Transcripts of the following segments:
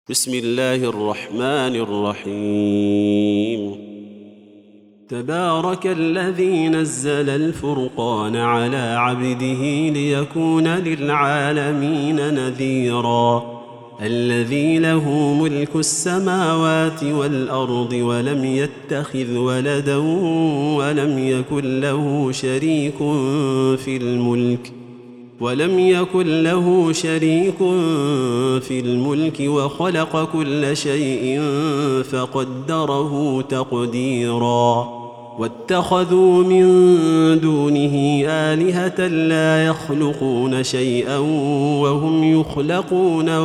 بسم الله الرحمن الرحيم. تبارك الذي نزل الفرقان على عبده ليكون للعالمين نذيرا. الذي له ملك السماوات والأرض ولم يتخذ ولدا ولم يكن له شريك في الملك وخلق كل شيء فقدره تقديرا. واتخذوا من دونه آلهة لا يخلقون شيئا وهم يخلقون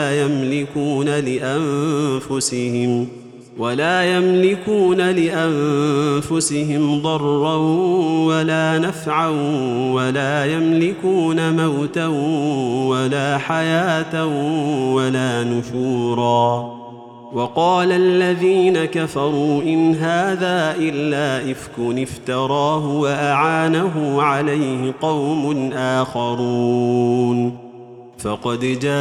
ولا يملكون لأنفسهم ضرا ولا نفعا ولا يملكون موتا ولا حياة ولا نشورا. وقال الذين كفروا إن هذا إلا إفك افتراه وأعانه عليه قوم آخرون فقد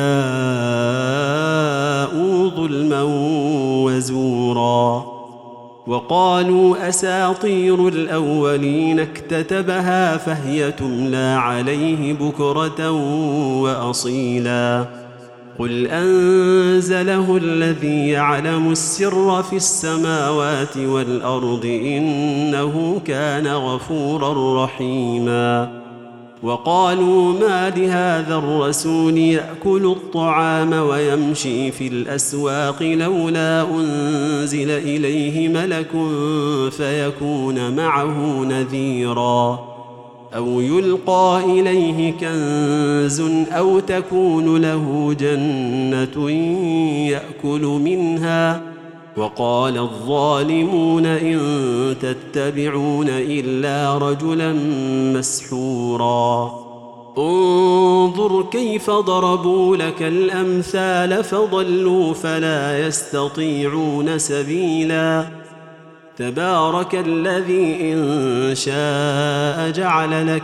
جاءوا ظلما وزورا. وقالوا أساطير الأولين اكتتبها فهي تملى عليه بكرة وأصيلا. قل أنزله الذي يعلم السر في السماوات والأرض إنه كان غفورا رحيما. وقالوا ما لهذا الرسول يأكل الطعام ويمشي في الأسواق لولا أنزل إليه ملك فيكون معه نذيرا أو يلقى إليه كنز أو تكون له جنة يأكل منها. وقال الظالمون إن تتبعون إلا رجلا مسحورا. انظر كيف ضربوا لك الأمثال فضلوا فلا يستطيعون سبيلا. تبارك الذي إن شاء جعل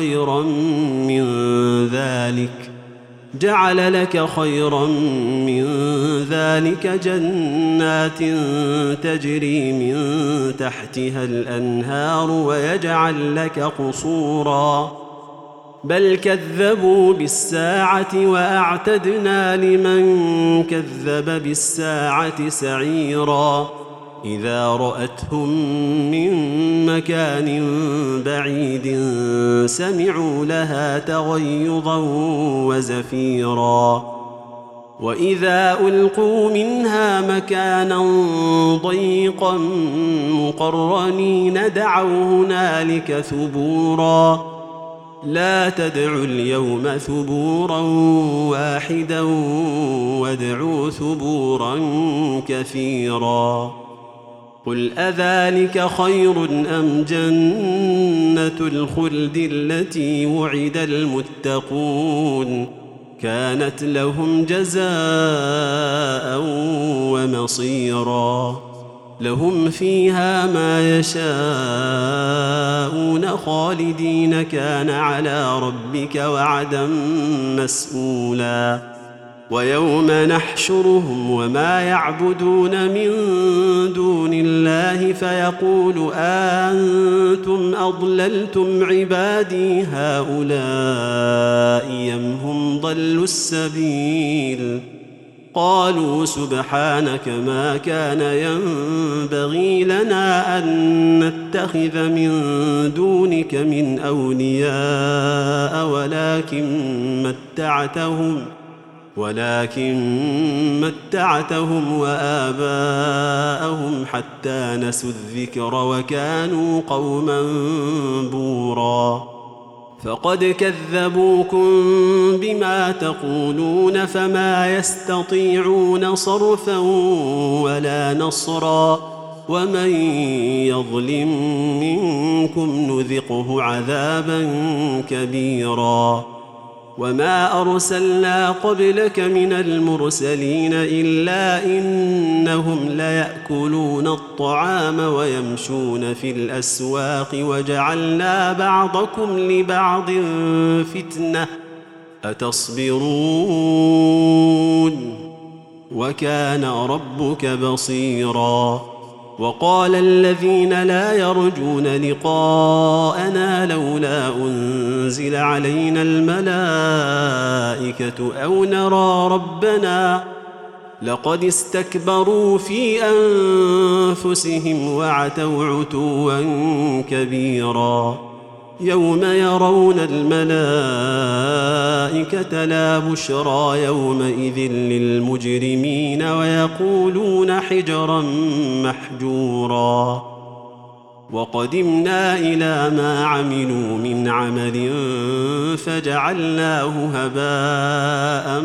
لك خيرا من ذلك جنات تجري من تحتها الأنهار ويجعل لك قصورا. بل كذبوا بالساعة وأعتدنا لمن كذب بالساعة سعيرا. إذا رأتهم من مكان بعيد سمعوا لها تغيظا وزفيرا. وإذا ألقوا منها مكانا ضيقا مقرنين دعوا هنالك ثبورا. لا تدعوا اليوم ثبورا واحدا وادعوا ثبورا كثيرا. قل أذلك خير أم جنة الخلد التي وعد المتقون كانت لهم جزاء ومصيرا. لهم فيها ما يشاءون خالدين كان على ربك وعدا مسئولا. ويوم نحشرهم وما يعبدون من دون الله فيقول أنتم أضللتم عبادي هؤلاء أم هم ضلوا السبيل. قالوا سبحانك ما كان ينبغي لنا أن نتخذ من دونك من أولياء ولكن متعتهم وآباءهم حتى نسوا الذكر وكانوا قوما بورا. فقد كذبوكم بما تقولون فما يستطيعون صرفا ولا نصرا. ومن يظلم منكم نذقه عذابا كبيرا. وما أرسلنا قبلك من المرسلين إلا إنهم ليأكلون الطعام ويمشون في الأسواق وجعلنا بعضكم لبعض فتنة أتصبرون وكان ربك بصيرا. وقال الذين لا يرجون لقاءنا لولا أنزل علينا الملائكة أو نرى ربنا لقد استكبروا في أنفسهم وعتوا عتوا كبيرا. يوم يرون الملائكة لا بشرى يومئذ للمجرمين ويقولون حجرا محجورا. وقدمنا إلى ما عملوا من عمل فجعلناه هباء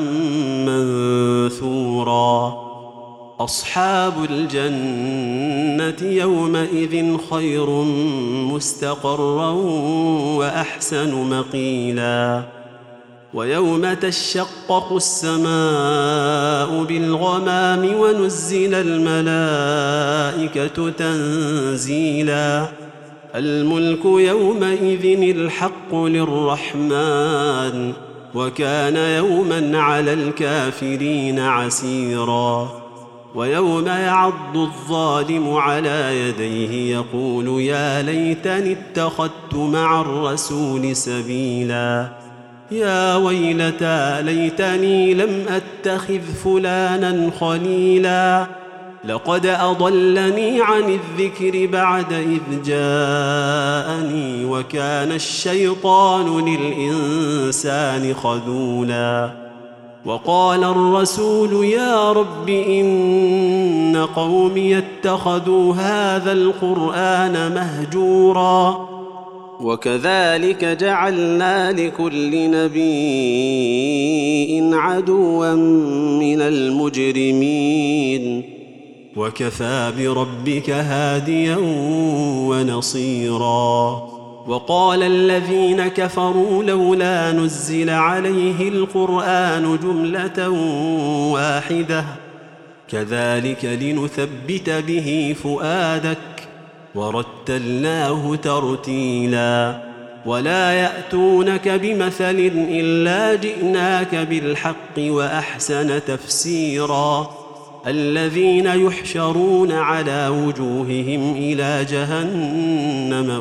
منثورا. أصحاب الجنة يومئذ خير مستقرا وأحسن مقيلا. ويوم تشقق السماء بالغمام ونزل الملائكة تنزيلا. الملك يومئذ الحق للرحمن وكان يوما على الكافرين عسيرا. ويوم يعض الظالم على يديه يقول يا ليتني اتخذت مع الرسول سبيلا. يا ويلتى ليتني لم أتخذ فلانا خليلا لقد أضلني عن الذكر بعد إذ جاءني وكان الشيطان للإنسان خذولا. وقال الرسول يا رب إن قومي اتخذوا هذا القرآن مهجورا. وكذلك جعلنا لكل نبي عدوا من المجرمين وكفى بربك هاديا ونصيرا. وقال الذين كفروا لولا نزل عليه القرآن جملة واحدة كذلك لنثبت به فؤادك ورتلناه ترتيلا. ولا يأتونك بمثل إلا جئناك بالحق وأحسن تفسيرا. الذين يحشرون على وجوههم إلى جهنم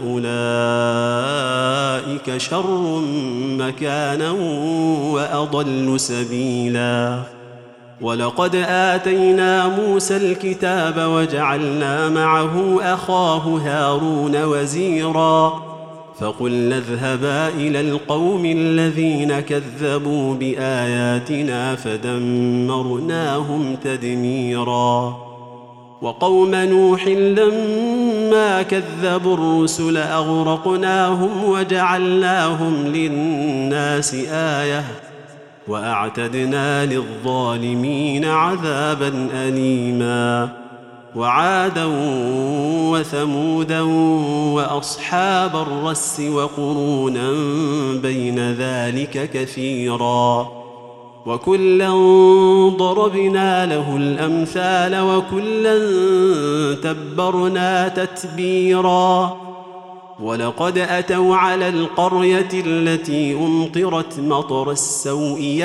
أولئك شر مكانا وأضل سبيلا. ولقد آتينا موسى الكتاب وجعلنا معه أخاه هارون وزيرا. فقلنا اذهبا إلى القوم الذين كذبوا بآياتنا فدمرناهم تدميرا. وقوم نوح لما كذبوا الرسل أغرقناهم وجعلناهم للناس آية وأعتدنا للظالمين عذابا أليما. وعادا وثمودا وأصحاب الرس وقرونا بين ذلك كثيرا. وكلا ضربنا له الأمثال وكلا تبرنا تتبيرا. ولقد أتوا على القرية التي أمطرت مطر السوء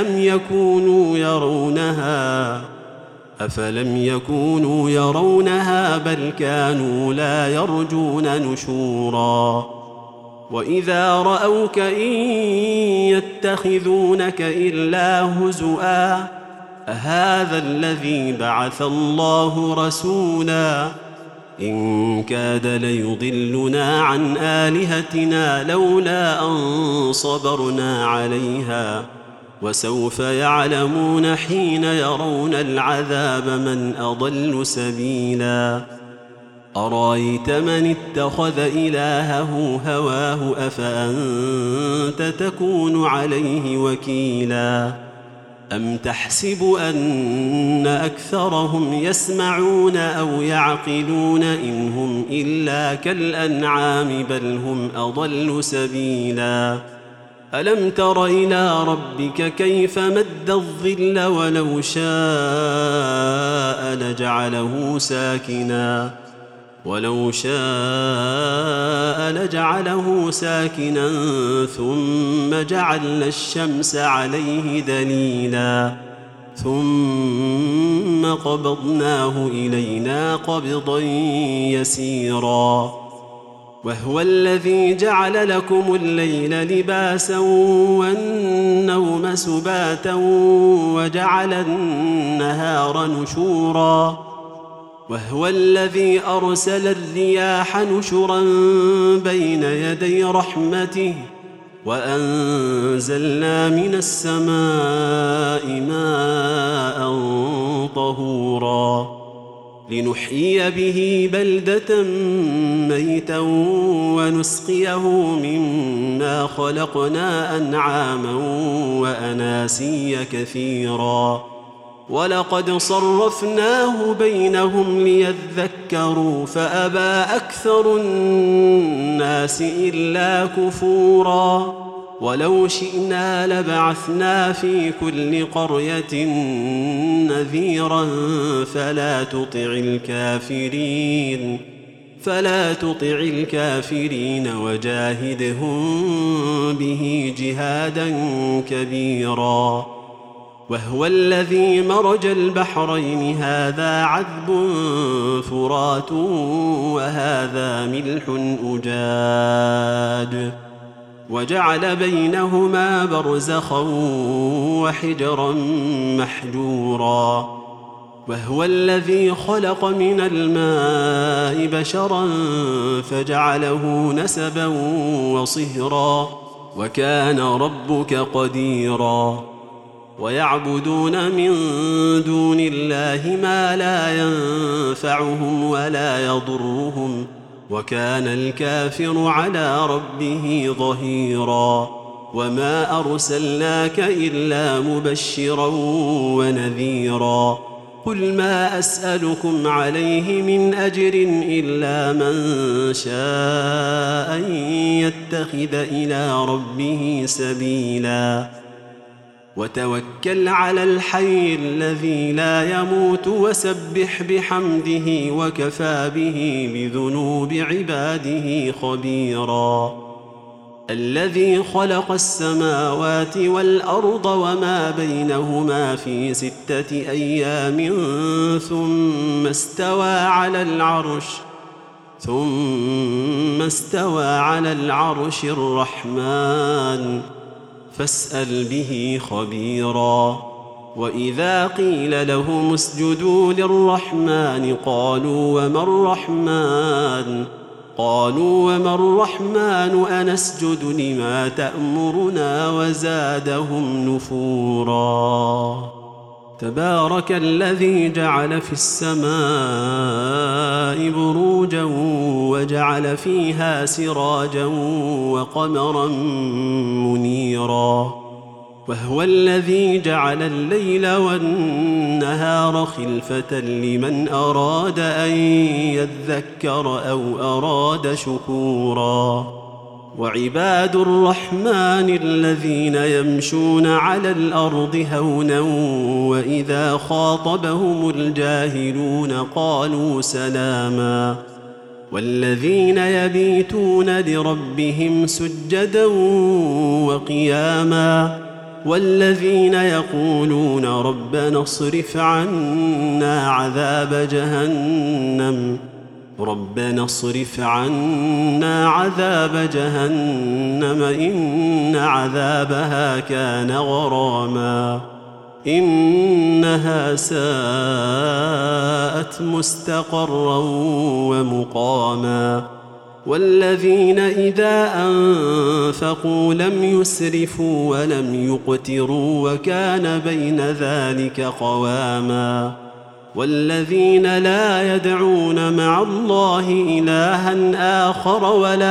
أفلم يكونوا يرونها بل كانوا لا يرجون نشورا. وإذا رأوك إن يتخذونك إلا هزؤا أهذا الذي بعث الله رسولا إن كاد ليضلنا عن آلهتنا لولا أن صبرنا عليها وسوف يعلمون حين يرون العذاب من أضل سبيلا. أرأيت من اتخذ إلهه هواه أفأنت تكون عليه وكيلا. أم تحسب أن أكثرهم يسمعون أو يعقلون إن هم إلا كالأنعام بل هم أضل سبيلا. ألم تر إلى ربك كيف مد الظل ولو شاء لجعله ساكنا ثم جعلنا الشمس عليه دليلا ثم قبضناه إلينا قبضا يسيرا وهو الذي جعل لكم الليل لباسا والنوم سباتا وجعل النهار نشورا وهو الذي أرسل الرياح نشرا بين يدي رحمته وأنزلنا من السماء ماء طهورا لنحيي به بلدة ميتا ونسقيه مما خلقنا أنعاما وأناسيا كثيرا ولقد صرفناه بينهم ليذكروا فأبى أكثر الناس إلا كفورا ولو شئنا لبعثنا في كل قرية نذيرا فلا تطع الكافرين وجاهدهم به جهادا كبيرا وهو الذي مرج البحرين هذا عذب فرات وهذا ملح أجاج وجعل بينهما برزخا وحجرا محجورا وهو الذي خلق من الماء بشرا فجعله نسبا وصهرا وكان ربك قديرا ويعبدون من دون الله ما لا ينفعهم ولا يضرهم وكان الكافر على ربه ظهيرا وما أرسلناك إلا مبشرا ونذيرا قل ما أسألكم عليه من أجر إلا من شاء أن يتخذ إلى ربه سبيلا وتوكل على الحي الذي لا يموت وسبح بحمده وكفى به بذنوب عباده خبيرا الذي خلق السماوات والأرض وما بينهما في 6 أيام ثم استوى على العرش الرحمن فاسأل به خبيرا وإذا قيل لهم اسجدوا للرحمن قالوا وما الرحمن أنسجد لما تأمرنا وزادهم نفورا تبارك الذي جعل في السماء بروجا وجعل فيها سراجا وقمرا منيرا وهو الذي جعل الليل والنهار خلفة لمن أراد أن يذكر أو أراد شكورا وعباد الرحمن الذين يمشون على الأرض هونا وإذا خاطبهم الجاهلون قالوا سلاما والذين يبيتون لربهم سجدا وقياما والذين يقولون ربنا اصرف عنا عذاب جهنم إن عذابها كان غراما إنها ساءت مستقرا ومقاما والذين إذا أنفقوا لم يسرفوا ولم يقتروا وكان بين ذلك قواما والذين لا يدعون مع الله إلها آخر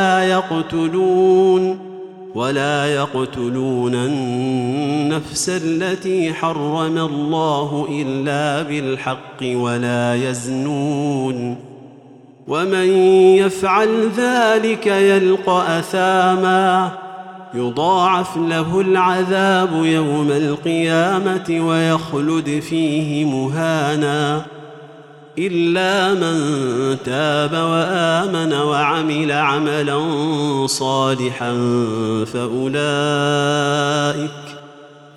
ولا يقتلون النفس التي حرم الله إلا بالحق ولا يزنون ومن يفعل ذلك يلقى أثاما يضاعف له العذاب يوم القيامة ويخلد فيه مهانا إلا من تاب وآمن وعمل عملا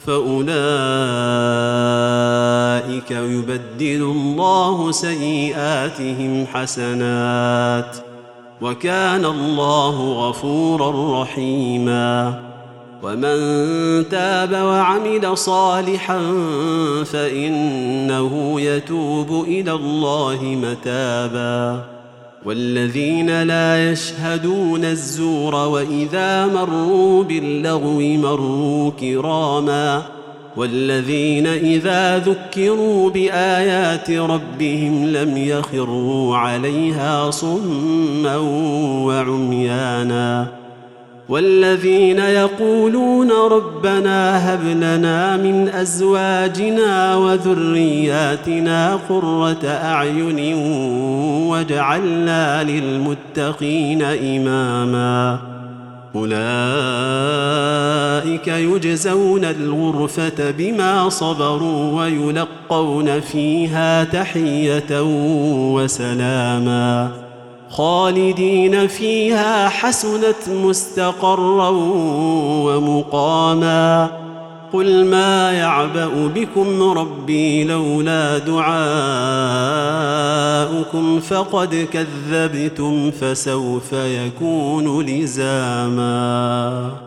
فأولئك يبدل الله سيئاتهم حسنات وكان الله غفورا رحيما. ومن تاب وعمل صالحا فإنه يتوب إلى الله متابا. والذين لا يشهدون الزور وإذا مروا باللغو مروا كراما. والذين إذا ذكروا بآيات ربهم لم يخروا عليها صما وعميانا. والذين يقولون ربنا هب لنا من أزواجنا وذرياتنا قرة أعين واجعلنا للمتقين إماما. أولئك يجزون الغرفة بما صبروا ويلقون فيها تحية وسلاما خالدين فيها حسنت مستقرا ومقاما. قل ما يعبأ بكم ربي لولا دعاؤكم فقد كذبتم فسوف يكون لزاما.